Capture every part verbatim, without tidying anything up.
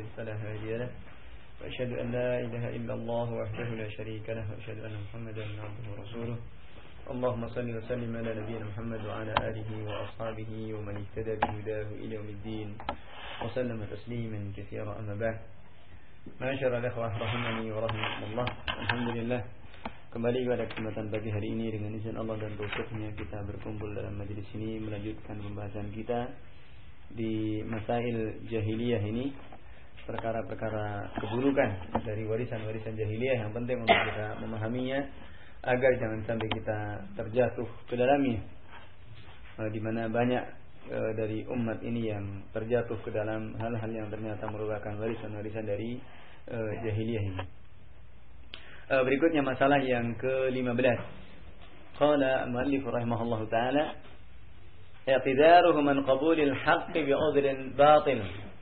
يضلل فلا هادي له وأشهد أن لا إله إلا الله وحده لا شريك له وأشهد أن محمدا عبده ورسوله اللهم صل وسلم على نبينا محمد وعلى آله وأصحابه ومن اهتدى بهداه إلى يوم الدين وسلم تسليما كثيرا أما بعد. Masyaallah ikhwah rahimani wa rahimakumullah. Alhamdulillah, kembali pada kesempatan pagi hari ini dengan izin Allah dan taufiknya kita berkumpul dalam majelis ini melanjutkan pembahasan kita di masail jahiliyah ini, perkara-perkara keburukan dari warisan-warisan jahiliyah yang penting untuk kita memahaminya agar jangan sampai kita terjatuh ke dalamnya, di mana banyak E, dari umat ini yang terjatuh ke dalam hal-hal yang ternyata merupakan warisan-warisan dari e, jahiliyah ini. E, berikutnya masalah yang ke lima belas. Qala al-muallif rahimahullahu taala, i'tidaruhu man qabulil haqqi bi'udhrin batil.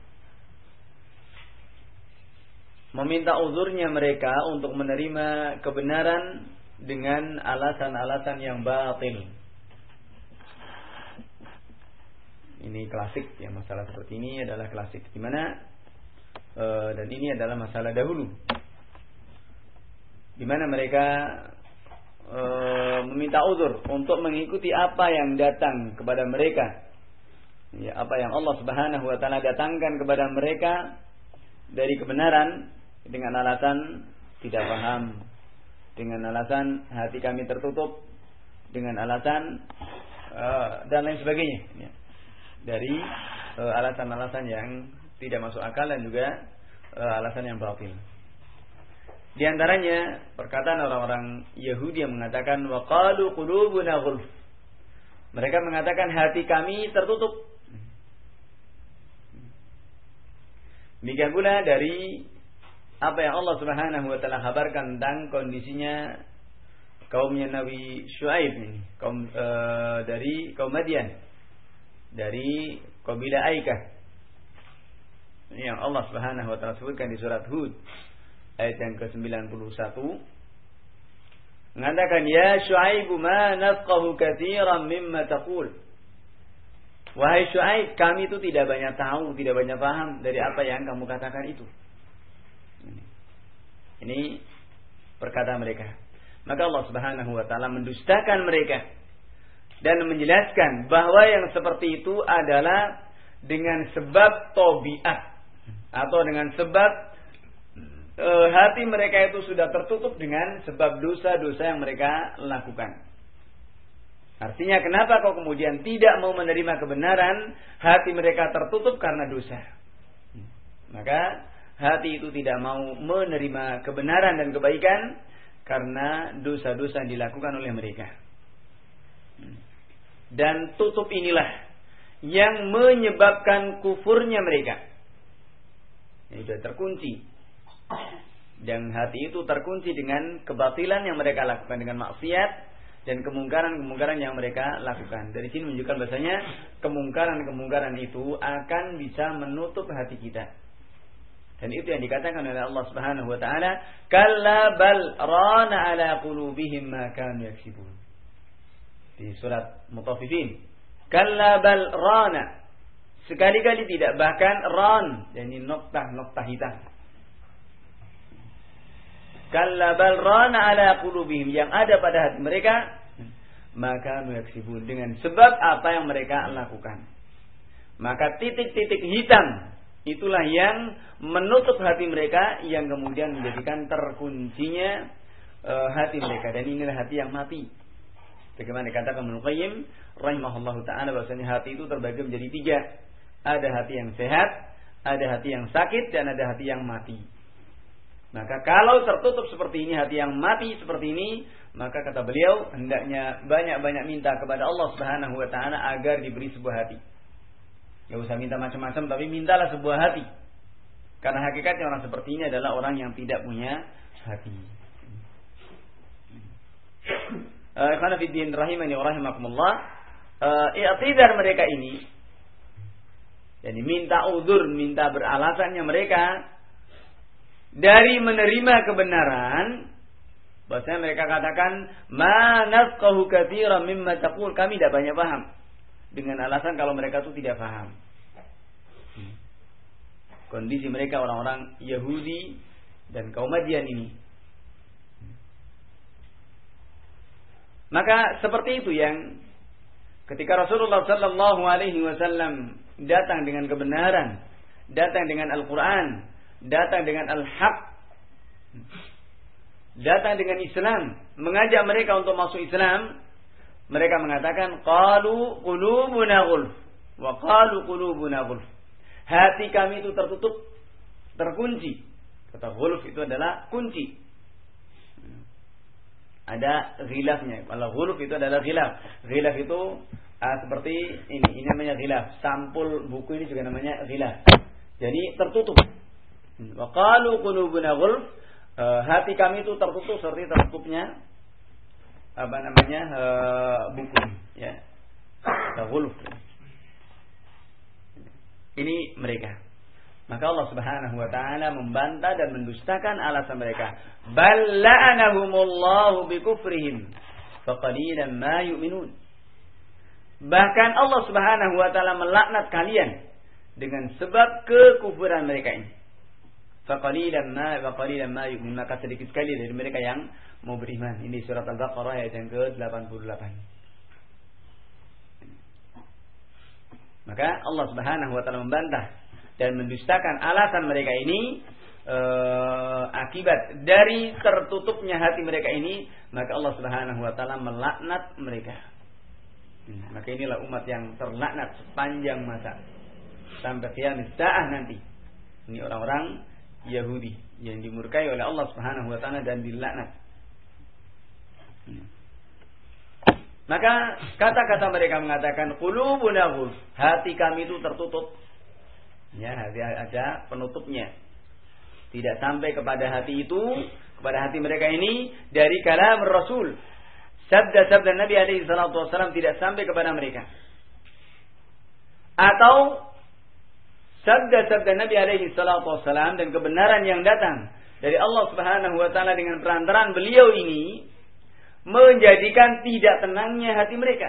Meminta uzurnya mereka untuk menerima kebenaran dengan alasan-alasan yang batil. Ini klasik ya, masalah seperti ini adalah klasik di mana e, dan ini adalah masalah dahulu di mana mereka e, meminta uzur untuk mengikuti apa yang datang kepada mereka, ya, apa yang Allah Subhanahu wa taala datangkan kepada mereka dari kebenaran dengan alasan tidak paham, dengan alasan hati kami tertutup, dengan alasan e, dan lain sebagainya, ya. Dari e, alasan-alasan yang tidak masuk akal dan juga e, alasan yang batil. Di antaranya perkataan orang-orang Yahudi yang mengatakan wa qalu qulubuna ghulf. Mereka mengatakan hati kami tertutup. Demikian pula dari apa yang Allah Subhanahu wa taala kabarkan tentang kondisinya kaumnya Nabi Syuaib ini, kaum e, dari kaum Madian, dari kabilah Aikah yang Allah Subhanahu wa taala sebutkan di surat Hud ayat yang ke sembilan puluh satu, mengatakan ya Syuaib ma nafqahu katsiran mimma taqul. Wahai Syuaib, kami itu tidak banyak tahu, tidak banyak paham dari apa yang kamu katakan itu. Ini perkataan mereka. Maka Allah Subhanahu wa taala mendustakan mereka dan menjelaskan bahwa yang seperti itu adalah dengan sebab tabiat atau dengan sebab e, hati mereka itu sudah tertutup dengan sebab dosa-dosa yang mereka lakukan. Artinya kenapa kau kemudian tidak mau menerima kebenaran? Hati mereka tertutup karena dosa. Maka hati itu tidak mau menerima kebenaran dan kebaikan karena dosa-dosa yang dilakukan oleh mereka. Dan tutup inilah yang menyebabkan kufurnya mereka. Ini sudah terkunci. Dan hati itu terkunci dengan kebatilan yang mereka lakukan, dengan maksiat dan kemungkaran-kemungkaran yang mereka lakukan. Dari sini menunjukkan bahasanya kemungkaran-kemungkaran itu akan bisa menutup hati kita. Dan itu yang dikatakan oleh Allah Subhanahu wa taala, kalla bal rana ala qulubihim ma kanu yaksibun. Di surat Mutaffifin, kalla bal rana, sekali-kali tidak, bahkan ran, yakni noktah-noktah hitam. Kalla bal rana ala qulubihim, yang ada pada hati mereka, maka yaksibun, dengan sebab apa yang mereka lakukan. Maka titik-titik hitam itulah yang menutup hati mereka, yang kemudian menjadikan terkuncinya uh, hati mereka, dan inilah hati yang mati. Bagaimana dikatakan Ibnu Qayyim rahimahullahu taala, bahwasanya hati itu terbagi menjadi tiga. Ada hati yang sehat, ada hati yang sakit, dan ada hati yang mati. Maka kalau tertutup seperti ini, hati yang mati seperti ini, maka kata beliau hendaknya banyak-banyak minta kepada Allah Subhanahu wa taala agar diberi sebuah hati. Enggak usah minta macam-macam, tapi mintalah sebuah hati. Karena hakikatnya orang seperti ini adalah orang yang tidak punya hati. Karena fiddin rahimani wa rahimakumullah, i'tidar mereka ini, jadi minta uzur, minta beralasannya mereka dari menerima kebenaran, bahwasanya mereka katakan ma nafqahu katsiran mimma taqul, kami tidak banyak paham, dengan alasan kalau mereka itu tidak paham. kondisi mereka orang-orang Yahudi dan kaum Madian ini. Maka seperti itu yang ketika Rasulullah sallallahu alaihi wasallam datang dengan kebenaran, datang dengan Al-Qur'an, datang dengan Al-Haq, datang dengan Islam, mengajak mereka untuk masuk Islam, mereka mengatakan qalu qulubuna ghulf wa qalu qulubuna ghulf. Hati kami itu tertutup, terkunci. Kata ghulf itu adalah kunci. Ada ghilafnya. Kalau ghulf itu adalah ghilaf. Ghilaf itu uh, seperti ini, ini namanya ghilaf. Sampul buku ini juga namanya ghilaf. Jadi tertutup. Wa qalu qulubuna ghulf, uh, hati kami itu tertutup seperti tertutupnya apa namanya uh, buku, ya. Ghulf. Ini mereka. Maka Allah Subhanahu wa taala membantah dan mendustakan alasan mereka. Bal la'anahumullahu bikufrihim faqalilan ma yu'minun. Bahkan Allah Subhanahu wa taala melaknat kalian dengan sebab kekufuran mereka ini. Faqalilan ma wa qalilan ma yu'minun. Maka sedikit sekali dari mereka yang mau beriman. Ini surat Al-Baqarah ayat yang ke delapan puluh delapan. Maka Allah Subhanahu wa taala membantah dan mendustakan alasan mereka ini e, akibat dari tertutupnya hati mereka ini, maka Allah Subhanahu wa taala melaknat mereka. Hmm, maka inilah umat yang terlaknat sepanjang masa sampai kiamat saah nanti. Ini orang-orang Yahudi yang dimurkai oleh Allah Subhanahu wa taala dan dilaknat. Hmm. Maka kata-kata mereka mengatakan qulubuna ghulf, hati kami itu tertutup. Ya, hati ada penutupnya. Tidak sampai kepada hati itu, kepada hati mereka ini dari kalam Rasul. Sabda-sabda Nabi alaihi salatu wasallam tidak sampai kepada mereka. Atau sabda-sabda Nabi alaihi salatu wasallam dan kebenaran yang datang dari Allah Subhanahu wa taala dengan perantaraan beliau ini menjadikan tidak tenangnya hati mereka.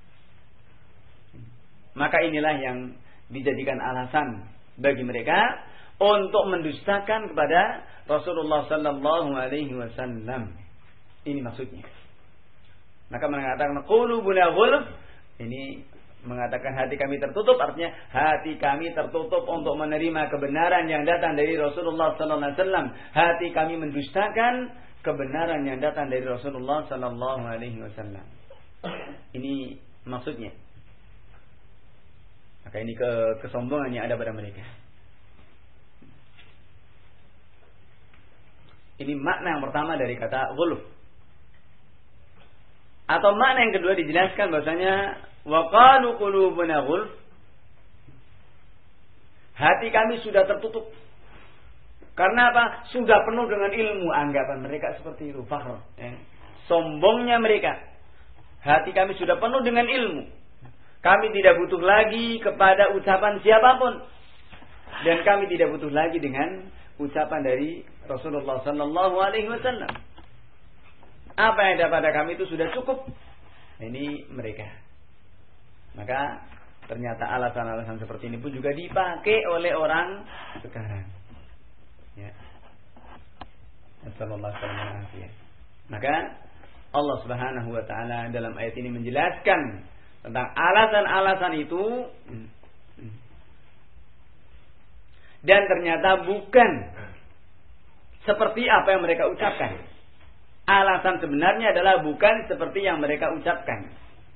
Maka inilah yang dijadikan alasan bagi mereka untuk mendustakan kepada Rasulullah sallallahu alaihi wasallam. Ini maksudnya. Maka mengatakan qulubuna ghulf, ini mengatakan hati kami tertutup, artinya hati kami tertutup untuk menerima kebenaran yang datang dari Rasulullah sallallahu alaihi wasallam. Hati kami mendustakan kebenaran yang datang dari Rasulullah sallallahu alaihi wasallam. Ini maksudnya. Maka ini ke kesombongan yang ada pada mereka. Ini makna yang pertama dari kata ghulf. Atau makna yang kedua dijelaskan bahasanya wa qalu qulubuna ghulf. Hati kami sudah tertutup. Karena apa? Sudah penuh dengan ilmu. Anggapan mereka seperti itu, fakhr, ya. Sombongnya mereka. Hati kami sudah penuh dengan ilmu. Kami tidak butuh lagi kepada ucapan siapapun. Dan kami tidak butuh lagi dengan ucapan dari Rasulullah sallallahu alaihi wasallam. Apa yang ada pada kami itu sudah cukup. Ini mereka. Maka ternyata alasan-alasan seperti ini pun juga dipakai oleh orang sekarang. Ya. Sallallahu alaihi wasallam. Maka Allah Subhanahu wa taala dalam ayat ini menjelaskan tentang alasan-alasan itu, dan ternyata bukan seperti apa yang mereka ucapkan. Alasan sebenarnya adalah bukan seperti yang mereka ucapkan.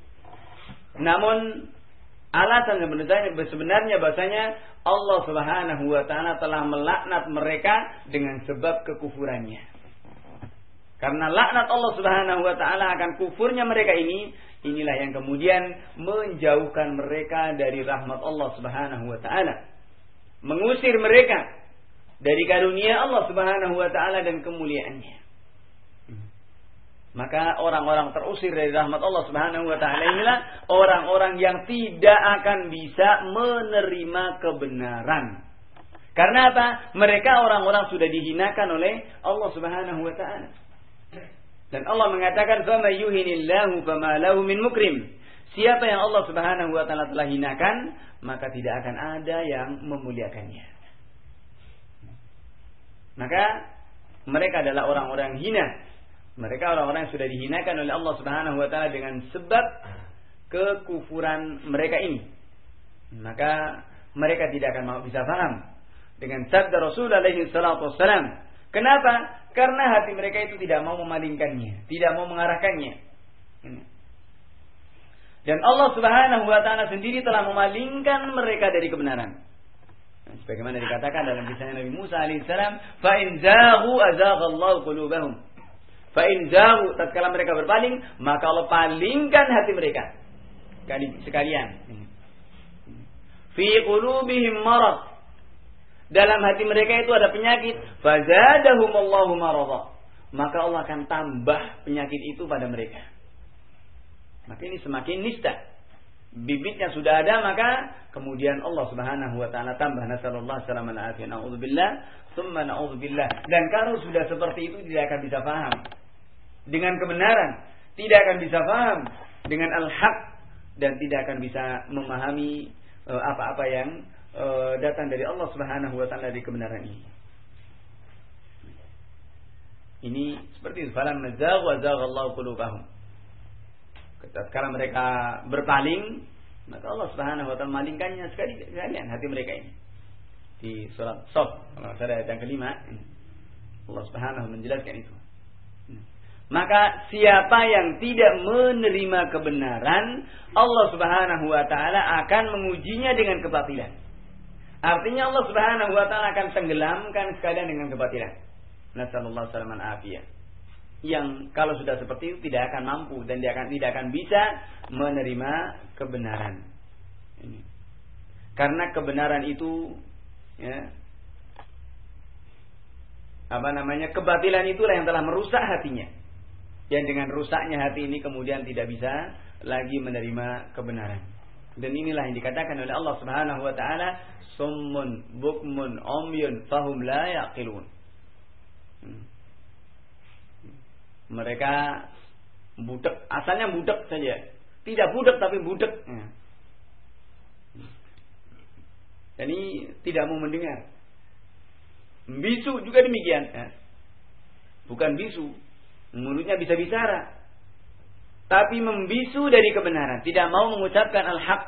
Namun alasan sebenarnya sebenarnya bahasanya Allah Subhanahu wa taala telah melaknat mereka dengan sebab kekufurannya. Karena laknat Allah Subhanahu wa taala akan kufurnya mereka ini, inilah yang kemudian menjauhkan mereka dari rahmat Allah Subhanahu wa taala. Mengusir mereka dari karunia Allah Subhanahu wa taala dan kemuliaannya. Maka orang-orang terusir dari rahmat Allah Subhanahu wa taala inilah orang-orang yang tidak akan bisa menerima kebenaran. Karena apa? Mereka orang-orang sudah dihinakan oleh Allah Subhanahu wa taala. Dan Allah mengatakan fama yuhinillahu fama lahu min mukrim. Siapa yang Allah Subhanahu wa taala telah hinakan, maka tidak akan ada yang memuliakannya. Maka mereka adalah orang-orang hina. Mereka orang-orang yang sudah dihinakan oleh Allah Subhanahu wa taala dengan sebab kekufuran mereka ini. Maka mereka tidak akan mau bisa paham dengan sabda Rasul alaihi salatu wassalam. Kenapa? Karena hati mereka itu tidak mau memalingkannya, tidak mau mengarahkannya. Dan Allah Subhanahu wa taala sendiri telah memalingkan mereka dari kebenaran. Sebagaimana dikatakan dalam kisahnya Nabi Musa alaihissalam, fa in zaghu azaghallahu qulubahum. Fa in zaghu, tatkala mereka berpaling, maka Allah palingkan hati mereka sekalian. Fi qulubihim marad. Dalam hati mereka itu ada penyakit, fazadahumullahu marada. Maka Allah akan tambah penyakit itu pada mereka. Maka ini semakin nista. Bibitnya sudah ada, maka kemudian Allah Subhanahu wa taala tambah. Nasallallahu alaihi wa sallam, na'udzubillah, tsumma na'udzubillah. Dan kalau sudah seperti itu tidak akan bisa paham dengan kebenaran, tidak akan bisa paham dengan al-haq, dan tidak akan bisa memahami uh, apa-apa yang uh, datang dari Allah Subhanahu wa taala dari kebenaran ini. Ini seperti itu. Falam nazaghu wa zaghallahu qulubahum. Ketika mereka berpaling, maka Allah Subhanahu wa taala malingkannya sekali sekalian hati mereka ini. Di surat Shaf, kalau saya ayat yang kelima, Allah Subhanahu menjelaskan itu. Maka siapa yang tidak menerima kebenaran, Allah Subhanahu wa taala akan mengujinya dengan kebatilan. Artinya Allah Subhanahu wa taala akan tenggelamkan sekalian dengan kebatilan. Nasallallahu alaihi wasallam afiyah. Yang kalau sudah seperti itu tidak akan mampu dan dia akan tidak akan bisa menerima kebenaran. Ini. Karena kebenaran itu, ya, apa namanya, kebatilan itulah yang telah merusak hatinya. Yang dengan rusaknya hati ini kemudian tidak bisa lagi menerima kebenaran. Dan inilah yang dikatakan oleh Allah Subhanahu wa taala, summun bukmun umyun fahum la yaqilun. Hmm. Mereka budak, asalnya budak saja. Tidak budak tapi budak. Hmm. Dan ini tidak mau mendengar. Bisu juga demikian. Ya. Bukan bisu, mulutnya bisa bicara, tapi membisu dari kebenaran, tidak mau mengucapkan al-haq.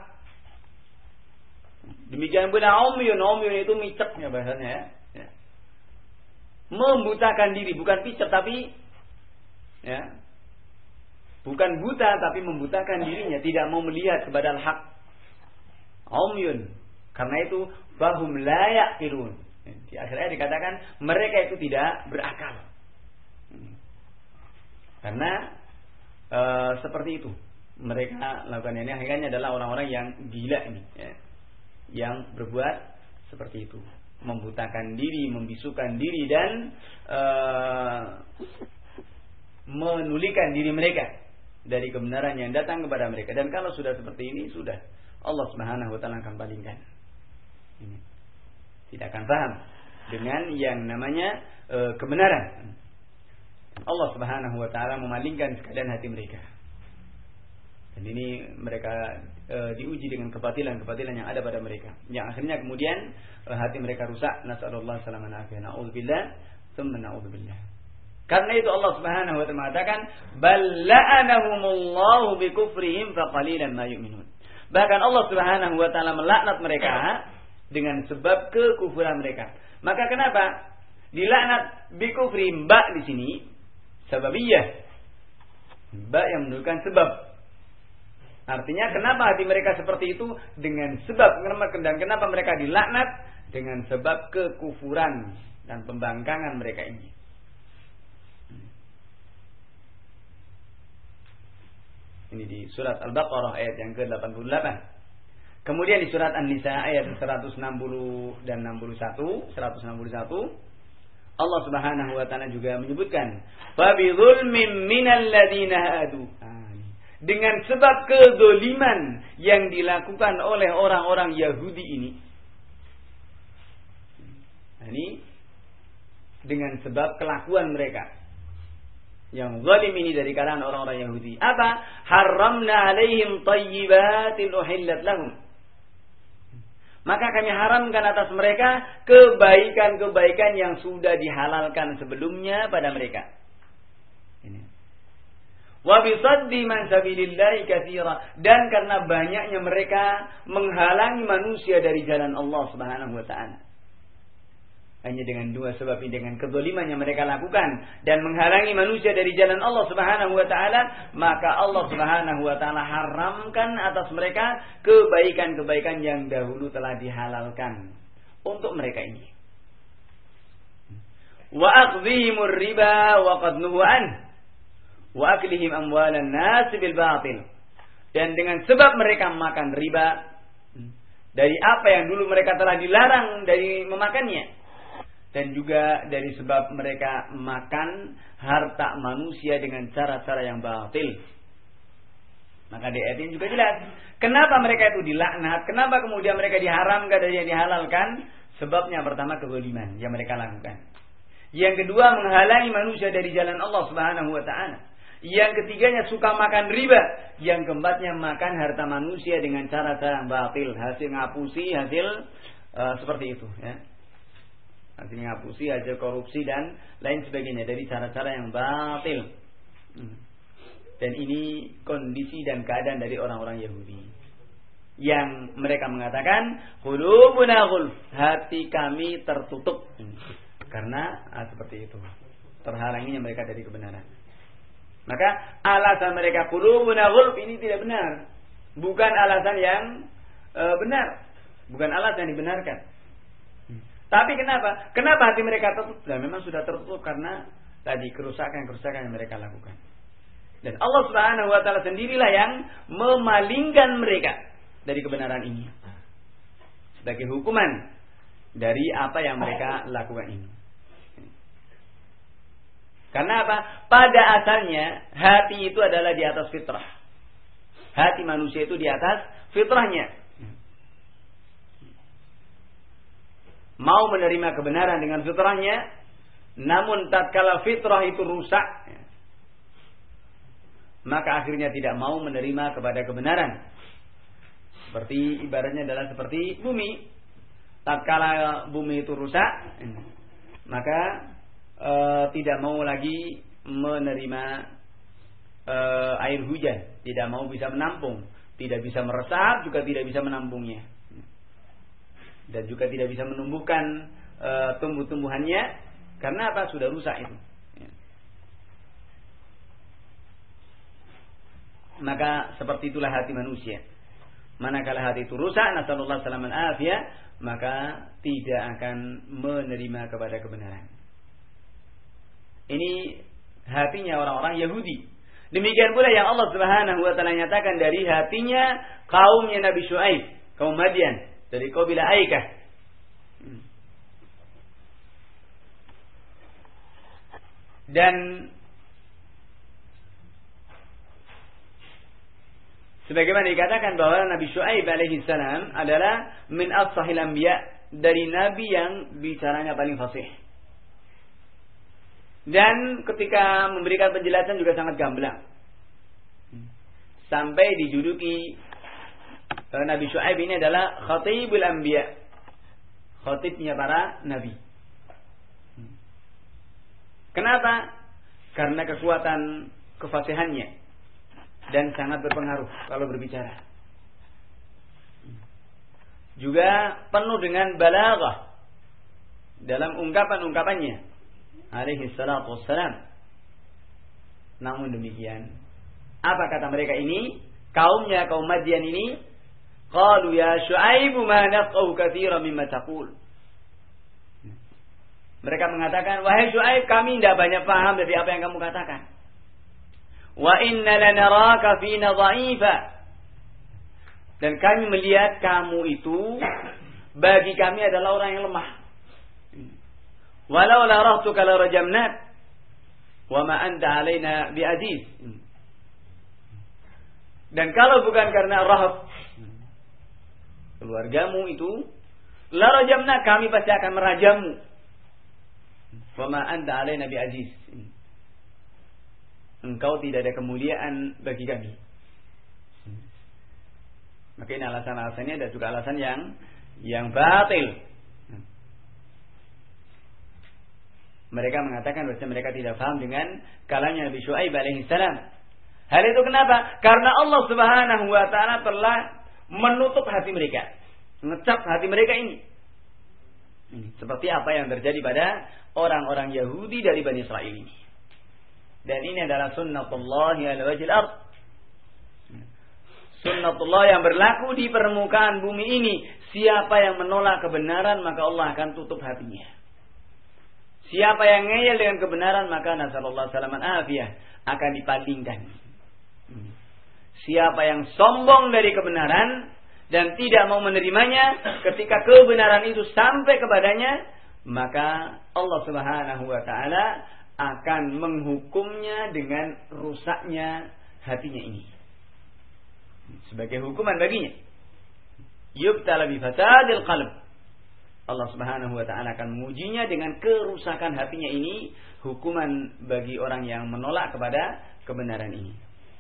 Demikian pula umyun, umyun itu micaknya bahasanya, ya. Ya. Membutakan diri, bukan picak tapi, ya, bukan buta tapi membutakan dirinya, tidak mau melihat kepada al-haq. Umyun, karena itu bahum la yaqilun. Di akhirnya dikatakan mereka itu tidak berakal. Karena e, seperti itu mereka lakukan ini, akhirnya adalah orang-orang yang gila ini, ya, yang berbuat seperti itu, membutakan diri, membisukan diri, dan e, menulikan diri mereka dari kebenaran yang datang kepada mereka. Dan kalau sudah seperti ini, sudah Allah Subhanahu wa taala akan palingkan. Ini tidak akan paham dengan yang namanya e, kebenaran. Allah Subhanahu wa taala memalingkan sekalian hati mereka. Dan ini mereka e, diuji dengan kebatilan-kebatilan yang ada pada mereka, yang akhirnya kemudian e, hati mereka rusak. Nasallallahu alaihi wasallam, na'udzubillah, tsumma na'udzubillah. Karena itu Allah Subhanahu wa taala mengatakan, bal la'anahumullahu bikufrihim faqalilan ma yu'minun. Bahkan Allah Subhanahu wa taala melaknat mereka dengan sebab kekufuran mereka. Maka kenapa dilaknat bikufrihim? Ba di sini sababiyah, ba yang menunjukkan sebab. Artinya kenapa hati mereka seperti itu? Dengan sebab. Dan kenapa mereka dilaknat? Dengan sebab kekufuran dan pembangkangan mereka ini. Ini di surat Al-Baqarah ayat yang ke delapan puluh delapan. Kemudian di surat An-Nisa ayat seratus enam puluh dan enam puluh satu, seratus enam puluh satu, Allah Subhanahu wa taala juga menyebutkan, fa bi dzulmin minal ladzina hadu. Dengan sebab kezaliman yang dilakukan oleh orang-orang Yahudi ini. Nah, ini dengan sebab kelakuan mereka yang zalim ini dari kalangan orang-orang Yahudi. Apa? Haramna alaihim thayyibatin uhillat lahum. maka kami haramkan atas mereka kebaikan-kebaikan yang sudah dihalalkan sebelumnya pada mereka. Ini. Wa bisaddi man sabilillahi katsira, dan karena banyaknya mereka menghalangi manusia dari jalan Allah Subhanahu wa taala. Hanya dengan dua sebab ini, dengan kezaliman yang mereka lakukan dan menghalangi manusia dari jalan Allah Subhanahu wa taala, maka Allah Subhanahu wa taala haramkan atas mereka kebaikan-kebaikan yang dahulu telah dihalalkan untuk mereka ini. Wa akhdhihimur riba wa qad nuhu an wa aklihim amwalan nas bil batil. Dan dengan sebab mereka makan riba dari apa yang dulu mereka telah dilarang dari memakannya, dan juga dari sebab mereka makan harta manusia dengan cara-cara yang batil. Maka di ayat ini juga jelas kenapa mereka itu dilaknat, kenapa kemudian mereka diharamkan dari yang dihalalkan. Sebabnya pertama kezaliman yang mereka lakukan, yang kedua menghalangi manusia dari jalan Allah Subhanahu wa taala, yang ketiganya suka makan riba, yang keempatnya makan harta manusia dengan cara-cara yang batil, hasil ngapusi, hasil uh, seperti itu ya. Hasil ngapusi, hasil korupsi dan lain sebagainya dari cara-cara yang batil. Dan ini kondisi dan keadaan dari orang-orang Yahudi, yang mereka mengatakan qulubuna ghulf, hati kami tertutup, karena ah, seperti itu, terhalanginya mereka dari kebenaran. Maka alasan mereka qulubuna ghulf ini tidak benar, bukan alasan yang e, benar, bukan alasan yang dibenarkan. Tapi kenapa? Kenapa hati mereka tertutup? Dan memang sudah tertutup karena tadi kerusakan-kerusakan yang mereka lakukan. Dan Allah Subhanahu wa taala sendirilah yang memalingkan mereka dari kebenaran ini sebagai hukuman dari apa yang mereka lakukan ini. Karena apa? Pada asalnya hati itu adalah di atas fitrah. Hati manusia itu di atas fitrahnya. Mau menerima kebenaran dengan fitrahnya, namun tatkala fitrah itu rusak, maka akhirnya tidak mau menerima kepada kebenaran. Seperti ibaratnya adalah seperti bumi. Tatkala bumi itu rusak, maka e, tidak mau lagi menerima e, air hujan, tidak mau bisa menampung, tidak bisa meresap, juga tidak bisa menampungnya. Dan juga tidak bisa menumbuhkan e, tumbuh-tumbuhannya, karena apa? Sudah rusak itu. Ya. Maka seperti itulah hati manusia. Manakala hati itu rusak, nasallallahu salaman afiyah, maka tidak akan menerima kepada kebenaran. Ini hatinya orang-orang Yahudi. Demikian pula yang Allah Subhanahu wa taala nyatakan dari hatinya kaumnya Nabi Syuaib, kaum Madian, dari kabilah Aikah. Dan sebagaimana dikatakan bahwa Nabi Syuaib alaihi salam adalah min afsahil anbiya, dari nabi yang bicaranya paling fasih. Dan ketika memberikan penjelasan juga sangat gamblang. Sampai dijuluki Nabi Syuaib ini adalah khatibul anbiya, khatibnya para nabi. Kenapa? Karena kekuatan kefasihannya dan sangat berpengaruh kalau berbicara. Juga penuh dengan balaghah dalam ungkapan-ungkapannya alaihi salatu wassalam. Namun demikian, apa kata mereka ini? Kaumnya kaum Madian ini, qalu ya Syuaib ma nafqahu katsiran mimma taqul. Mereka mengatakan, wahai Syuaib, kami tidak banyak paham dari apa yang kamu katakan. Wa inna lanaraka fina dha'ifa. Dan kami melihat kamu itu bagi kami adalah orang yang lemah. Walau la rahtuka la rajamnak wa ma anta alaina bi'aziz. Dan kalau bukan karena rahab keluargamu itu, la rajamnak, kami pasti akan merajamu. Wa ma anta alaina bi'aziz. Engkau tidak ada kemuliaan bagi kami. Maka ini alasan-alasannya dan juga alasan yang yang batil. Mereka mengatakan bahwa mereka tidak paham dengan kalamnya Nabi Syuaib alaihi salam. Hal itu kenapa? Karena Allah Subhanahu wa taala telah menutup hati mereka, ngecap hati mereka ini. Seperti apa yang terjadi pada orang-orang Yahudi dari Bani Israil ini. Dan ini adalah sunnatullah ala wajhil ardh. Sunnatullah yang berlaku di permukaan bumi ini. Siapa yang menolak kebenaran, maka Allah akan tutup hatinya. Siapa yang ngeyel dengan kebenaran, maka nasallallahu salaman afiyah, akan dipalingkan. Siapa yang sombong dari kebenaran dan tidak mau menerimanya, ketika kebenaran itu sampai kepadanya, maka Allah Subhanahu wa taala akan menghukumnya dengan rusaknya hatinya ini. Sebagai hukuman baginya. Yubtala bi fasadil qalb. Allah Subhanahu wa taala akan mengujinya dengan kerusakan hatinya ini, hukuman bagi orang yang menolak kepada kebenaran ini.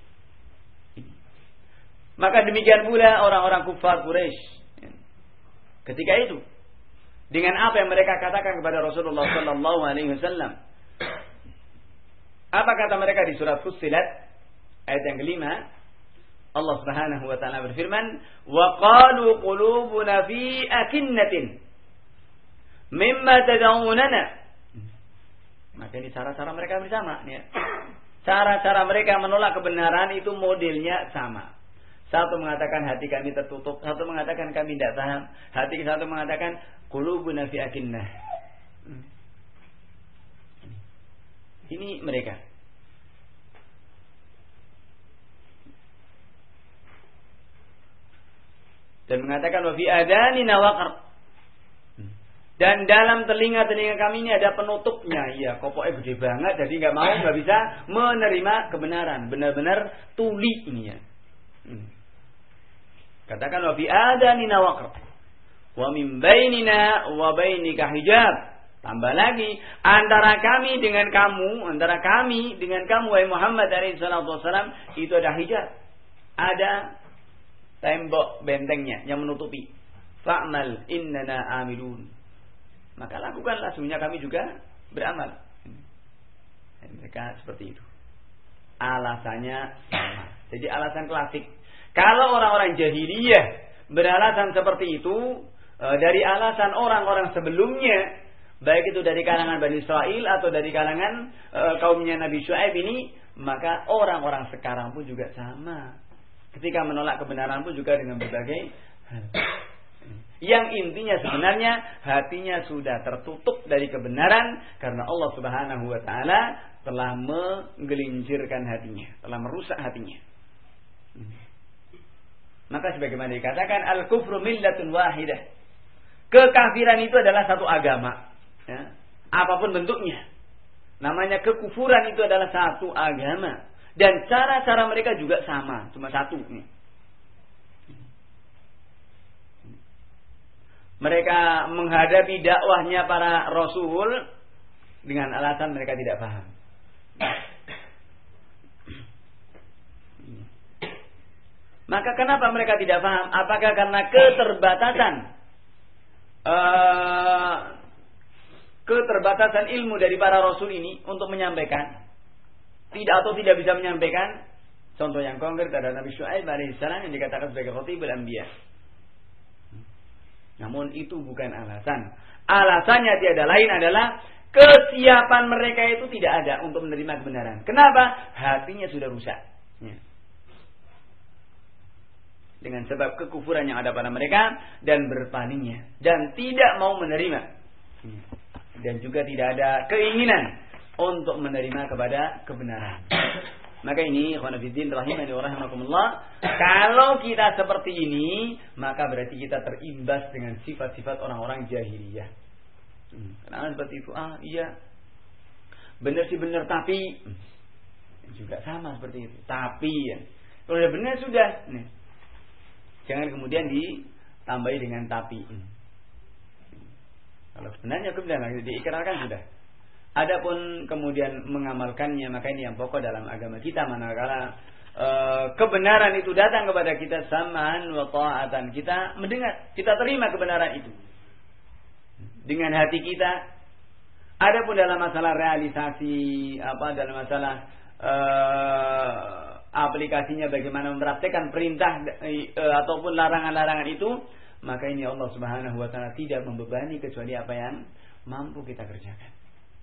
Maka demikian pula orang-orang kufar Quraisy. Ketika itu, dengan apa yang mereka katakan kepada Rasulullah sallallahu alaihi wasallam. Apa kata mereka di surat Fussilat ayat yang kelima? Allah Subhanahu wa taala berfirman, "Wa qalu qulubuna fi akinnatin mimma tad'unana." Maka ini cara-cara mereka bersama, ya. Cara-cara mereka menolak kebenaran itu modelnya sama. Satu mengatakan hati kami tertutup, satu mengatakan kami tidak paham, hati satu mengatakan qulubuna fi akinnah. Ini mereka. Dan mengatakan wa fi adanina waqar. Dan dalam telinga-telinga kami ini ada penutupnya. Iya, kopoknya gede banget, jadi nggak mau, nggak bisa menerima kebenaran. Benar-benar tuli ini ya. Hmm. Katakan wa fi adanina waqar. Wa min bainina wa bainika hijab. Tambah lagi, antara kami dengan kamu, antara kami dengan kamu wahai Muhammad alaihi salatu wasallam, itu ada hijab. Ada tembok bentengnya yang menutupi. Fa'mal innana amilun. Maka lakukanlah, sesungguhnya kami juga beramal. Mereka seperti itu. Alasannya sama. Jadi alasan klasik. Kalau orang-orang jahiliyah beralasan seperti itu, dari alasan orang-orang sebelumnya, baik itu dari kalangan Bani Israil atau dari kalangan e, kaumnya Nabi Syuaib ini, maka orang-orang sekarang pun juga sama. Ketika menolak kebenaran pun juga dengan berbagai hal. Yang intinya sebenarnya hatinya sudah tertutup dari kebenaran karena Allah Subhanahu wa taala telah menggelincirkan hatinya, telah merusak hatinya. Maka sebagaimana dikatakan al-kufru millatun wahidah. Kekafiran itu adalah satu agama. Ya, apapun bentuknya, namanya kekufuran itu adalah satu agama dan cara-cara mereka juga sama, cuma satu. Mereka menghadapi dakwahnya para rasul dengan alasan mereka tidak paham. Maka kenapa mereka tidak paham? Apakah karena keterbatasan Uh, keterbatasan ilmu dari para rasul ini untuk menyampaikan, tidak atau tidak bisa menyampaikan? Contoh yang konkret adalah Nabi Syuaib alaihissalam yang dikatakan sebagai khatibul anbiya. Namun itu bukan alasan. Alasannya tiada lain adalah kesiapan mereka itu tidak ada untuk menerima kebenaran. Kenapa? Hatinya sudah rusak. Ya. Dengan sebab kekufuran yang ada pada mereka dan berpalingnya dan tidak mau menerima dan juga tidak ada keinginan untuk menerima kepada kebenaran. Maka ini ikhwan fillah rahimani wa rahimakumullah, kalau kita seperti ini maka berarti kita terimbas dengan sifat-sifat orang-orang jahiliyah. Karena seperti itu, ah iya benar sih benar, tapi juga sama seperti itu. Tapi ya kalau udah benar sudah nih. Jangan kemudian ditambahi dengan tapi. Kalau sebenarnya kebenaran diikrarkan sudah. Adapun kemudian mengamalkannya, maka ini yang pokok dalam agama kita. Manakala e, kebenaran itu datang kepada kita, sam'an wa ta'atan, kita mendengar, kita terima kebenaran itu dengan hati kita. Adapun dalam masalah realisasi, apa dalam masalah e, aplikasinya, bagaimana mempraktikkan perintah e, ataupun larangan-larangan itu, maka ini Allah Subhanahu wa taala tidak membebani kecuali apa yang mampu kita kerjakan.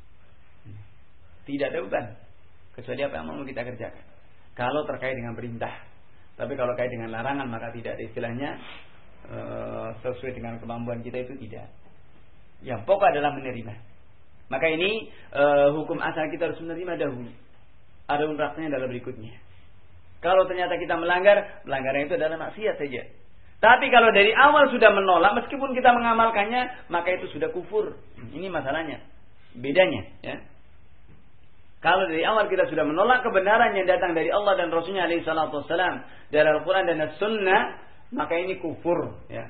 Tidak ada beban kecuali apa yang mampu kita kerjakan. Kalau terkait dengan perintah. Tapi kalau terkait dengan larangan, maka tidak ada istilahnya e, sesuai dengan kemampuan kita, itu tidak. Yang pokok adalah menerima. Maka ini e, hukum asal kita harus menerima dahulu. Ada prakteknya adalah berikutnya. Kalau ternyata kita melanggar, pelanggaran itu adalah maksiat saja. Tapi kalau dari awal sudah menolak, meskipun kita mengamalkannya, maka itu sudah kufur. Ini masalahnya, bedanya, ya. Kalau dari awal kita sudah menolak kebenaran yang datang dari Allah dan Rasulnya alaihi salatu wassalam dari Al-Quran dan As-Sunnah, maka ini kufur, ya.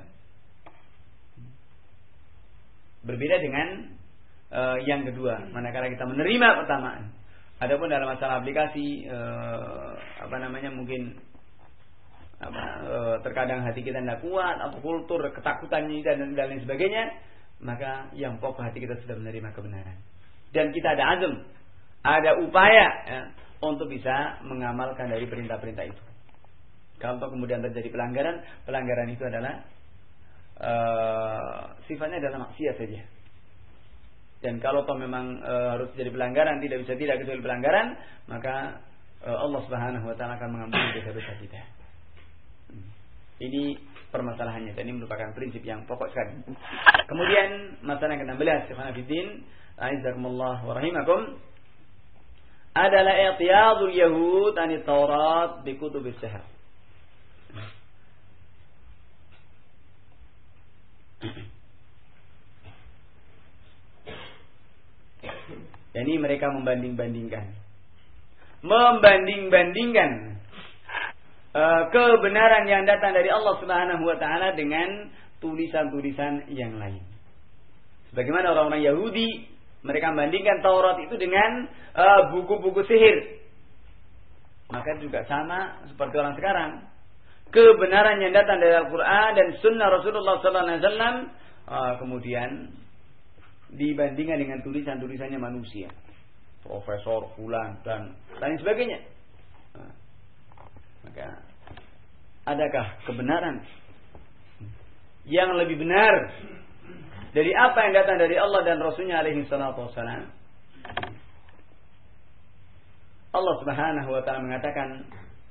Berbeda dengan uh, yang kedua, manakala kita menerima pertama. Adapun dalam masalah aplikasi, uh, apa namanya, mungkin apa, uh, terkadang hati kita tidak kuat, atau kultur ketakutan dan dan lain sebagainya, maka yang pokok hati kita sudah menerima kebenaran dan kita ada azam, ada upaya, ya, untuk bisa mengamalkan dari perintah-perintah itu. Kalau kemudian terjadi pelanggaran, pelanggaran itu adalah uh, sifatnya adalah maksiat saja. Dan kalau toh memang uh, harus jadi pelanggaran, tidak bisa tidak kecuali pelanggaran, maka uh, Allah Subhanahu wa taala akan mengampuni dosa-dosa kita. Ini permasalahannya, dan ini merupakan prinsip yang pokok sekali. Kemudian masalah yang ke-enam belas, ikhwan fillah, a'izakumullah wa rahimakum, adalah i'tiyadul yahud anit Taurat bi kutubis sihr. Jadi mereka membanding-bandingkan membanding-bandingkan uh, kebenaran yang datang dari Allah Subhanahu wa taala dengan tulisan-tulisan yang lain. Sebagaimana orang-orang Yahudi, mereka membandingkan Taurat itu dengan uh, buku-buku sihir. Maka juga sama seperti orang sekarang. Kebenaran yang datang dari Al-Quran dan Sunnah Rasulullah sallallahu alaihi wasallam uh, kemudian dibandingkan dengan tulisan-tulisannya manusia, profesor, fulan dan lain sebagainya. Nah, maka adakah kebenaran yang lebih benar dari apa yang datang dari Allah dan Rasulnya alaihi salatu wassalam? Allah Subhanahu wa ta'ala mengatakan,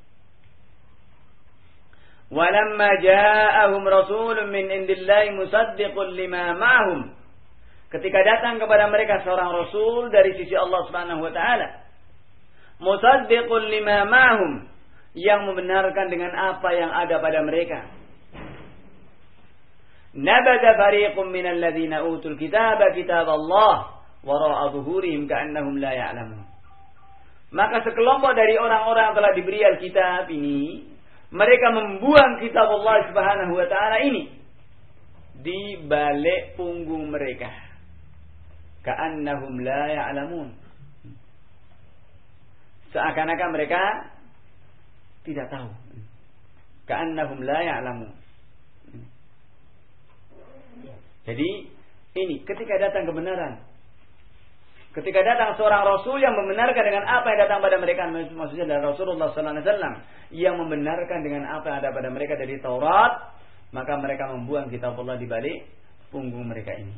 "Walamma ja'ahum rasulun min indillahi musaddiqun lima ma'hum." Ketika datang kepada mereka seorang rasul dari sisi Allah Subhanahu wa taala, musaddiqun lima ma'hum, yang membenarkan dengan apa yang ada pada mereka. Nabada fariqun minal ladzina utul kitaba kitaballah wara'a zuhurihim ka'annahum la ya'lamun. Maka sekelompok dari orang-orang yang telah diberi Alkitab ini, mereka membuang kitab Allah Subhanahu wa taala ini di balik punggung mereka. Ka'annahum la ya'lamun. Seakan-akan mereka tidak tahu. Ka'annahum la ya'lamun. Jadi ini ketika datang kebenaran, ketika datang seorang rasul yang membenarkan dengan apa yang datang pada mereka, maksudnya dari Rasulullah sallallahu alaihi wasallam yang membenarkan dengan apa yang ada pada mereka dari Taurat, maka mereka membuang kitab Allah di balik punggung mereka ini.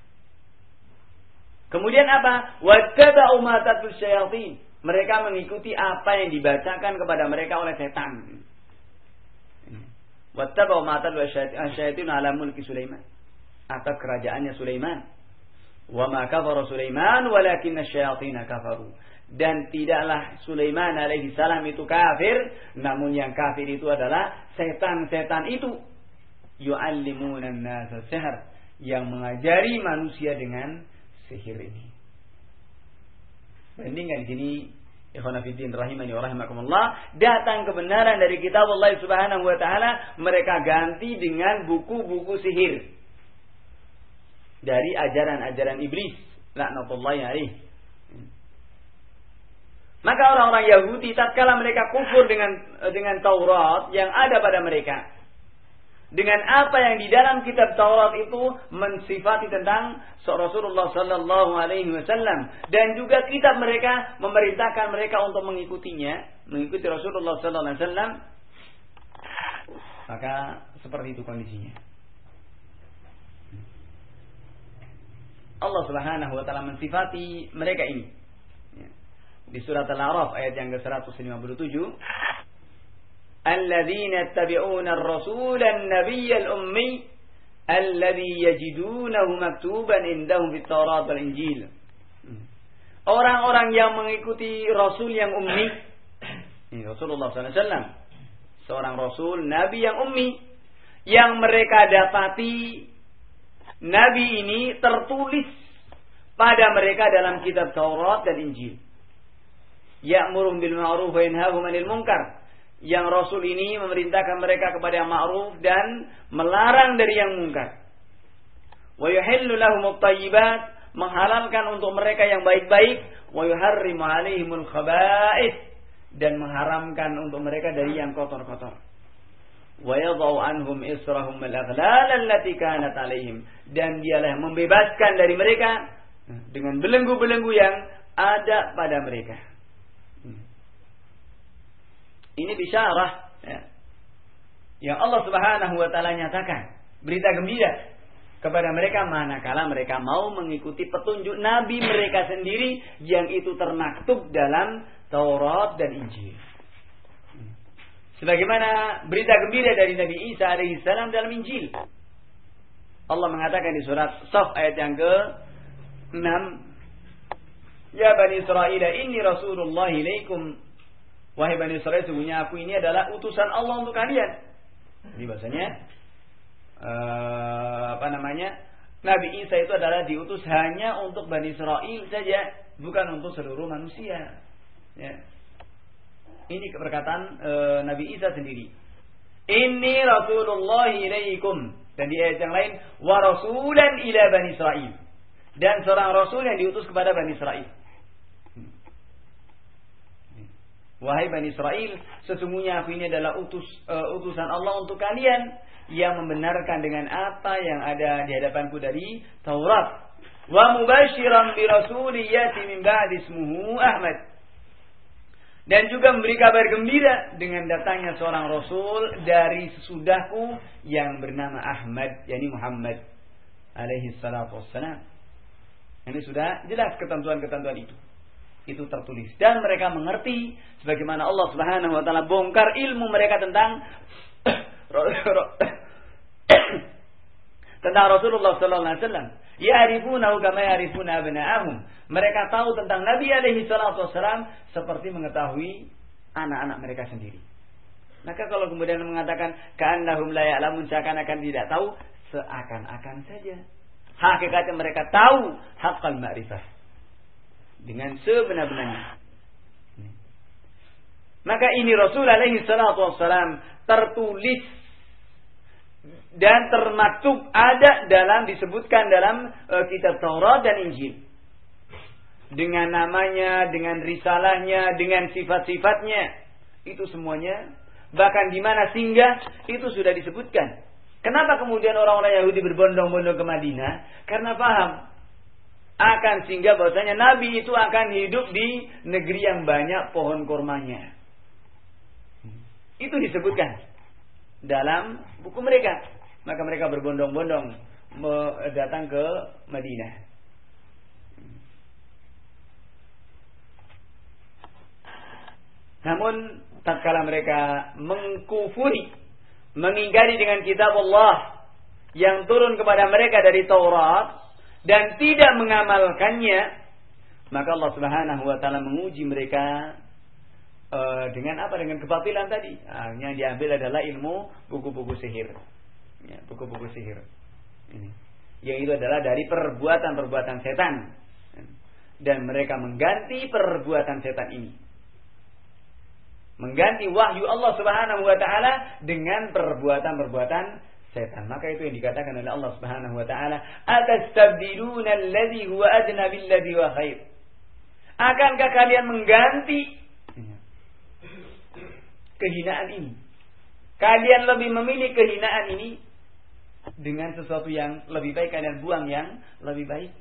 Kemudian apa? Wattaba'u ma tatlus syayatin. Mereka mengikuti apa yang dibacakan kepada mereka oleh setan. Wattaba'u ma tatlus syayatin ala mulki Sulaiman. Atas kerajaannya Sulaiman. Wa ma kafara Sulaiman walakinna syayatin kafaru. Dan tidaklah Sulaiman alaihi salam itu kafir, namun yang kafir itu adalah setan-setan itu. Yu'allimuna an-nasa sihr, yang mengajari manusia dengan sihir ini. Bandingkan di sini, ikhwan fillah rahimani wa rahimakumullah, datang kebenaran dari kitab Allah Subhanahu wa taala, mereka ganti dengan buku-buku sihir dari ajaran-ajaran iblis, laknatullahi alaih. Maka orang-orang Yahudi tatkala mereka kufur dengan dengan Taurat yang ada pada mereka, dengan apa yang di dalam kitab Taurat itu mensifati tentang Rasulullah sallallahu alaihi wasallam, dan juga kitab mereka memerintahkan mereka untuk mengikutinya, mengikuti Rasulullah sallallahu alaihi wasallam, maka seperti itu kondisinya. Allah Subhanahu wa taala mensifati mereka ini di surat Al-A'raf ayat yang ke seratus lima puluh tujuh, alladzina yattabi'una ar-rasula an-nabiyya al-ummi alladzi yajidunahu maktuban indahum fit-Taurat wal-Injil. Orang-orang yang mengikuti rasul yang ummi, ini Rasulullah sallallahu alaihi wasallam, seorang rasul nabi yang ummi, yang mereka dapati nabi ini tertulis pada mereka dalam kitab Taurat dan Injil. Ya'muruhum bil ma'ruf wa yanhahum 'anil munkar. Yang Rasul ini memerintahkan mereka kepada yang ma'ruf dan melarang dari yang munkar. Wa yuhillu lahumut thayyibat, menghalalkan untuk mereka yang baik-baik. Wa yuharrimu 'alaihimul khaba'ith, dan mengharamkan untuk mereka dari yang kotor-kotor. Wa yadh'u 'anhum israhum al-aghlal allati kanat 'alaihim, dan dialah membebaskan dari mereka dengan belenggu-belenggu yang ada pada mereka. Ini bisyarah ya, yang Allah Subhanahu wa taala nyatakan, berita gembira kepada mereka manakala mereka mau mengikuti petunjuk nabi mereka sendiri yang itu termaktub dalam Taurat dan Injil. Sebagaimana berita gembira dari Nabi Isa alaihissalam dalam Injil. Allah mengatakan di surat Shaf ayat yang ke enam, ya Bani Israel, inni Rasulullah ilaikum. Wahai Bani Israel, sungguhnya aku ini adalah utusan Allah untuk kalian. Jadi bahasanya uh, apa namanya, Nabi Isa itu adalah diutus hanya untuk Bani Israel saja, bukan untuk seluruh manusia. Ya. Ini perkataan uh, Nabi Isa sendiri. Inni Rasulullah ilaikum. Dan di ayat yang lain, wa rasulan ila Bani Israel. Dan seorang rasul yang diutus kepada Bani Israel. Wahai Bani Israel, sesungguhnya aku ini adalah utus, uh, utusan Allah untuk kalian, yang membenarkan dengan apa yang ada di hadapanku dari Taurat. Wa mubashiran bi rasulin yati min ba'di ismuhu Ahmad. Dan juga memberi kabar gembira dengan datangnya seorang rasul dari sesudahku yang bernama Ahmad, yakni Muhammad alaihi salatu wassalam. Ini sudah jelas ketentuan-ketentuan itu. Itu tertulis dan mereka mengerti sebagaimana Allah Subhanahu wa taala bongkar ilmu mereka tentang tentang Rasulullah sallallahu alaihi wasallam. Ya'rifunahu kama ya'rifuna abna'ahum. Mereka tahu tentang Nabi alaihi salatu wasallam seperti mengetahui anak-anak mereka sendiri. Maka kalau kemudian mengatakan ka'annahum la ya'lamun, seakan-akan tidak tahu, seakan-akan saja. Hakikatnya mereka tahu haqqal ma'rifah dengan sebenar-benarnya. Maka ini Rasul alaihi salatu wassalam tertulis dan termaktub, ada dalam, disebutkan dalam uh, kitab Taurat dan Injil, dengan namanya, dengan risalahnya, dengan sifat-sifatnya, itu semuanya, bahkan di mana singgah itu sudah disebutkan. Kenapa kemudian orang-orang Yahudi berbondong-bondong ke Madinah? Karena paham akan singgah bahwasanya Nabi itu akan hidup di negeri yang banyak pohon kurmanya. Itu disebutkan dalam buku mereka. Maka mereka berbondong-bondong datang ke Madinah. Namun tatkala mereka mengkufuri, mengingkari dengan kitab Allah yang turun kepada mereka dari Taurat dan tidak mengamalkannya, maka Allah Subhanahu wa taala menguji mereka uh, dengan apa? Dengan kebatilan tadi. Nah, yang diambil adalah ilmu buku-buku sihir. Ya, buku-buku sihir. Ini. Yang itu adalah dari perbuatan-perbuatan setan. Dan mereka mengganti perbuatan setan ini. Mengganti wahyu Allah Subhanahu wa taala dengan perbuatan-perbuatan setan. Maka itu yang dikatakan oleh Allah Subhanahu wa taala, atastabdiluna alladhi huwa adna billadhi huwa khair. Akankah kalian mengganti kehinaan ini? Kalian lebih memilih kehinaan ini dengan sesuatu yang lebih baik, kalian buang yang lebih baik.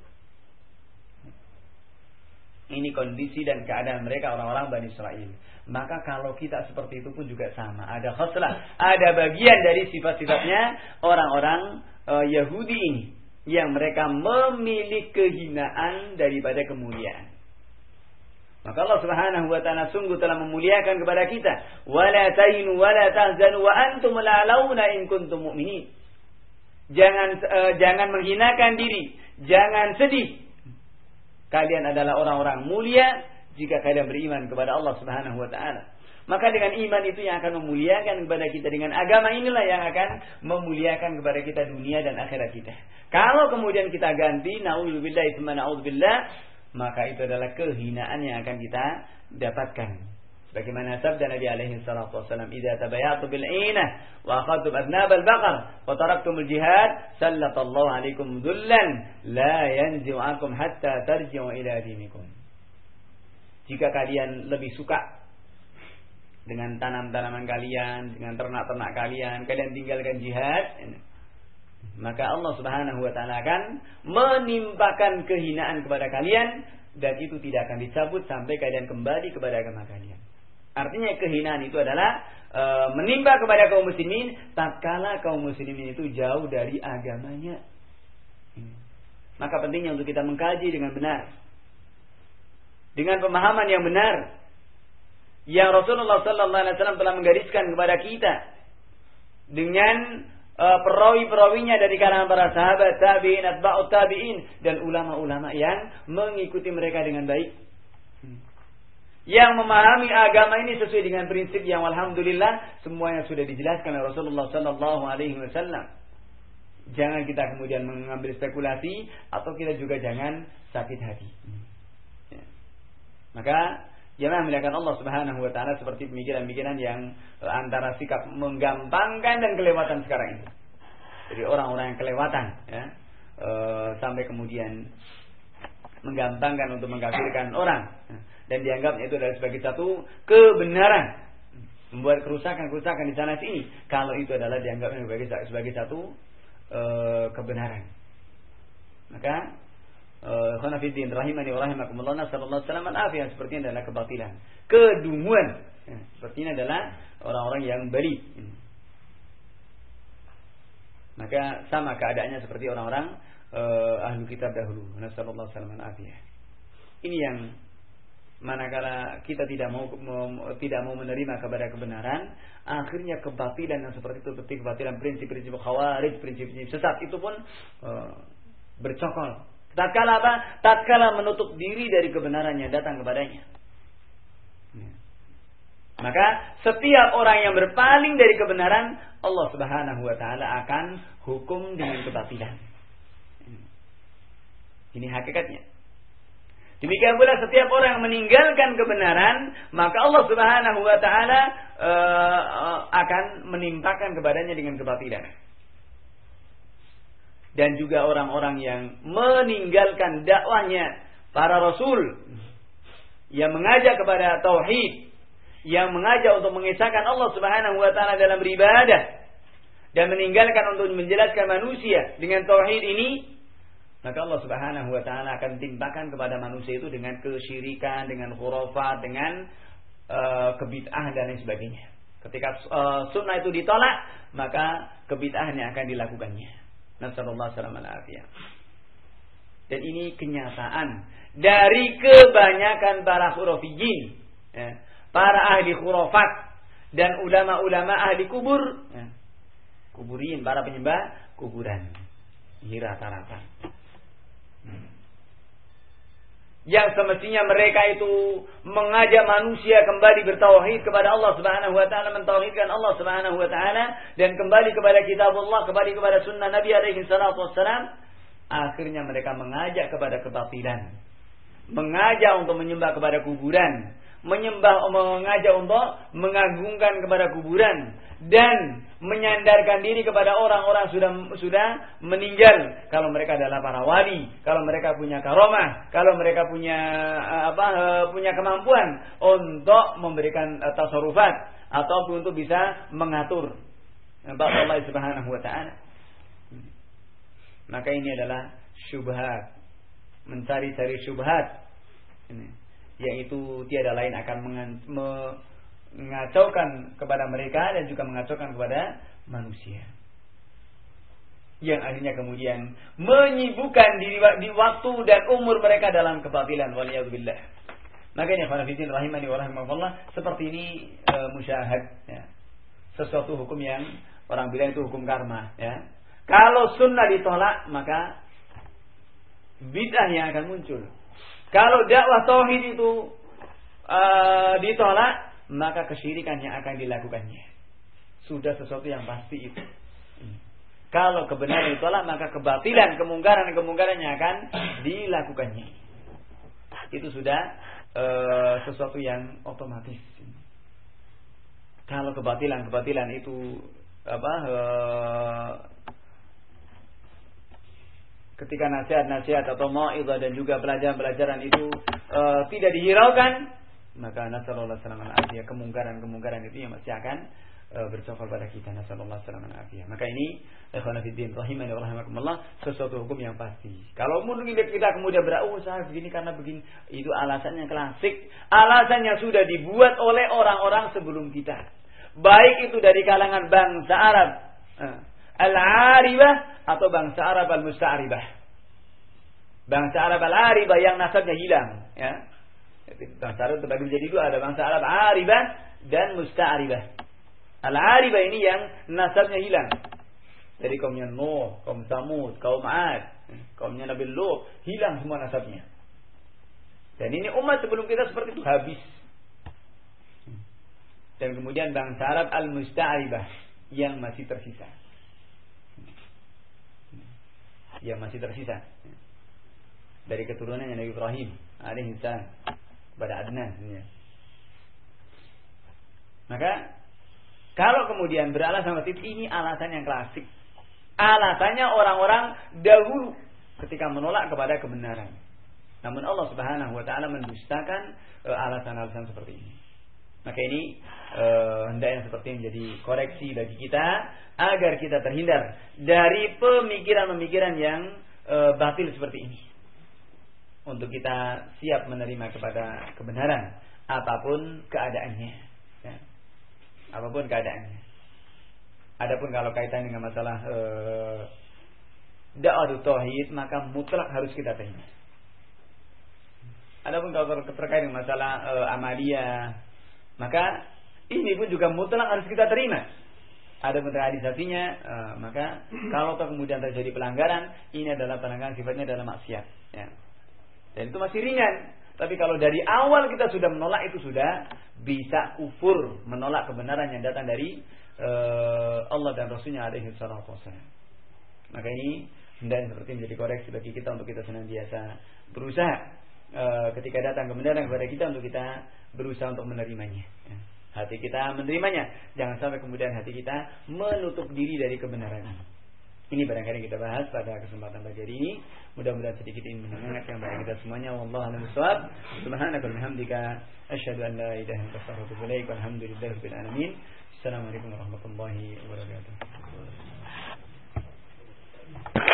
Ini kondisi dan keadaan mereka orang-orang Bani Israel. Maka kalau kita seperti itu pun juga sama. Ada khoslah, ada bagian dari sifat-sifatnya orang-orang uh, Yahudi ini, yang mereka memilih kehinaan daripada kemuliaan. Maka Allah Subhanahu wa taala sungguh telah memuliakan kepada kita. Wala tahinu wala tahzanu wa antum la'launa in kuntum mu'minin. Jangan uh, jangan menghinakan diri, jangan sedih. Kalian adalah orang-orang mulia jika kalian beriman kepada Allah Subhanahu wa taala. Maka dengan iman itu yang akan memuliakan kepada kita, dengan agama inilah yang akan memuliakan kepada kita dunia dan akhirat kita. Kalau kemudian kita ganti naudzubillahi tsumma naudzubillah, maka itu adalah kehinaan yang akan kita dapatkan. Sebagaimana sabda Nabi alaihi salatu wasallam, "Idza tabayatu bil 'inah wa akhadtum adnab al-baqar wa taraktumul jihad, sallatallahu 'alaikum dhullan la yanzi'ukum hatta tarji'u ila dinikum." Jika kalian lebih suka dengan tanam-tanaman kalian, dengan ternak-ternak kalian, kalian tinggalkan jihad, maka Allah Subhanahu wa taala akan menimpakan kehinaan kepada kalian, dan itu tidak akan dicabut sampai kalian kembali kepada agama kalian. Artinya kehinaan itu adalah e, menimpa kepada kaum muslimin tatkala kaum muslimin itu jauh dari agamanya. Maka pentingnya untuk kita mengkaji dengan benar, dengan pemahaman yang benar, yang Rasulullah sallallahu alaihi wasallam telah menggariskan kepada kita dengan uh, perawi-perawinya dari kalangan para sahabat, tabi'in, atba'ut tabi'in, dan ulama-ulama yang mengikuti mereka dengan baik, yang memahami agama ini sesuai dengan prinsip yang alhamdulillah semuanya sudah dijelaskan oleh Rasulullah sallallahu alaihi wasallam. Jangan kita kemudian mengambil spekulasi, atau kita juga jangan sakit hati. Ya. Maka jemaah muliakan Allah Subhanahu wa taala, seperti pemikiran-pemikiran yang antara sikap menggampangkan dan kelewatan sekarang ini. Jadi orang-orang yang kelewatan, ya, e, sampai kemudian menggampangkan untuk mengkafirkan orang, dan dianggapnya itu adalah sebagai satu kebenaran, membuat kerusakan-kerusakan di sana sini. Kalau itu adalah dianggapnya sebagai sebagai satu e, kebenaran, maka khonafidin rahimani wa rahimakumullah, nasallallahu alaihi wasallam al-afiyah, seperti ini adalah kebatilan, kedunguan. Ya, seperti ini adalah orang-orang yang bali. Maka sama keadaannya seperti orang-orang uh, ahlu kitab dahulu. Nasallallahu alaihi wasallam al-afiyah. Ini yang manakala kita tidak mau, mau tidak mau menerima kepada kebenaran, akhirnya kebatilan yang seperti itu, seperti kebatilan prinsip-prinsip khawarij, prinsip-prinsip sesat itu pun uh, bercokol. Tatkala apa? Tatkala menutup diri dari kebenaran yang datang kepadanya. Maka setiap orang yang berpaling dari kebenaran, Allah Subhanahu wa taala akan hukum dengan kebatilan. Ini hakikatnya. Demikian pula setiap orang yang meninggalkan kebenaran, maka Allah Subhanahu wa taala uh, uh, akan menimpakan kepadanya dengan kebatilan. Dan juga orang-orang yang meninggalkan dakwahnya para rasul, yang mengajak kepada tauhid, yang mengajak untuk mengesahkan Allah Subhanahu wa taala dalam beribadah, dan meninggalkan untuk menjelaskan manusia dengan tauhid ini, maka Allah Subhanahu wa taala akan timpakan kepada manusia itu dengan kesyirikan, dengan khurafat, dengan uh, kebid'ah dan lain sebagainya. Ketika uh, sunnah itu ditolak, maka kebid'ahan yang akan dilakukannya. Nasallallahu alaihi wasallam. Dan ini kenyataan dari kebanyakan para khurafiyyin, ya, para ahli khurafat dan ulama-ulama ahli kubur, ya, kuburin, para penyembah kuburan. Ini rata-rata. Hmm. Yang semestinya mereka itu mengajak manusia kembali bertauhid kepada Allah Subhanahu wa taala, mentauhidkan Allah Subhanahu wa taala, dan kembali kepada kitabullah, kembali kepada sunnah Nabi alaihi salatu wassalam. Akhirnya mereka mengajak kepada kebatilan, mengajak untuk menyembah kepada kuburan, menyembah mengajak untuk mengagungkan kepada kuburan, dan menyandarkan diri kepada orang-orang sudah sudah meninggal. Kalau mereka adalah para wali, kalau mereka punya karomah, kalau mereka punya apa punya kemampuan untuk memberikan tasarrufat ataupun untuk bisa mengatur Allah Subhanahu wa taala. Maka ini adalah syubhat, mencari-cari syubhat, yaitu tiada lain akan mengacaukan kepada mereka dan juga mengacaukan kepada manusia, yang akhirnya kemudian menyibukkan di, di waktu dan umur mereka dalam kebatilan. Waliyadzubillah. Makanya khonafidin rahimani wa rahimakumullah, seperti ini e, musyahad, ya. Sesuatu hukum yang orang bilang itu hukum karma, ya. Kalau sunnah ditolak, maka bid'ah yang akan muncul. Kalau dakwah tauhid itu uh, ditolak, maka kesyirikan yang akan dilakukannya. Sudah sesuatu yang pasti itu. Kalau kebenaran ditolak, maka kebatilan, kemungkaran-kemungkaran yang akan dilakukannya. Itu sudah uh, sesuatu yang otomatis. Kalau kebatilan-kebatilan itu apa? Uh, ketika nasihat-nasihat atau mau'izah dan juga pelajaran-pelajaran itu e, tidak dihiraukan, maka nasallallahu alaihi wasallam kemungkaran-kemungkaran itu yang masih akan e, bercokol pada kita. Nasallallahu alaihi wasallam. Maka ini ikhwan fillah rahimani wa rahimakumullah, sesuatu hukum yang pasti. Kalau mungkin kita kemudian berau saya begini karena begini, itu alasannya klasik, alasannya sudah dibuat oleh orang-orang sebelum kita. Baik itu dari kalangan bangsa Arab Al-Aribah atau bangsa Arab Al-Musta'ribah. Bangsa Arab Al-Aribah yang nasabnya hilang, ya. Bangsa Arab terbagi menjadi dua, ada bangsa Arab Aribah dan Musta'ribah. Al-Aribah ini yang nasabnya hilang. Dari kaumnya Nuh, kaum Samud, kaum Ad, kaumnya Nabi Lut, hilang semua nasabnya. Dan ini umat sebelum kita seperti itu habis. Dan kemudian bangsa Arab Al-Musta'ribah yang masih tersisa. Yang masih tersisa dari keturunannya Nabi Ibrahim alaihi salam pada Adnan. Maka kalau kemudian beralasan seperti ini, alasan yang klasik, alasannya orang-orang dahulu ketika menolak kepada kebenaran. Namun Allah Subhanahu wa taala mendustakan e, alasan-alasan seperti ini. Maka ini e, hendaknya seperti ini menjadi koreksi bagi kita agar kita terhindar dari pemikiran-pemikiran yang e, batil seperti ini. Untuk kita siap menerima kepada kebenaran apapun keadaannya, ya. Apapun keadaannya. Adapun kalau kaitan dengan masalah e, dakwah tauhid, maka mutlak harus kita terima. Adapun kalau terkait dengan masalah e, amaliyah, maka ini pun juga mutlak harus kita terima. Ada realisasinya, uh, maka kalau kemudian terjadi pelanggaran, ini adalah pelanggaran sifatnya adalah maksiat, ya. Dan itu masih ringan. Tapi kalau dari awal kita sudah menolak, itu sudah bisa kufur, menolak kebenaran yang datang dari uh, Allah dan Rasulnya alaihi salatu wassalam. Maka ini hendaknya seperti menjadi koreksi bagi kita untuk kita senantiasa berusaha uh, ketika datang kebenaran kepada kita untuk kita berusaha untuk menerimanya, ya. Hati kita menerimanya, jangan sampai kemudian hati kita menutup diri dari kebenaran. Ini barangkali kita bahas pada kesempatan pagi hari ini. Mudah-mudahan sedikit ini mengingatkan kepada kita semuanya. Wallahu a'lam bishawab. Subhanaka wa bihamdika asyhadu an la ilaha illa anta astaghfiruka wa atubu ilaik. Walhamdulillahirabbil alamin. Assalamualaikum warahmatullahi wabarakatuh.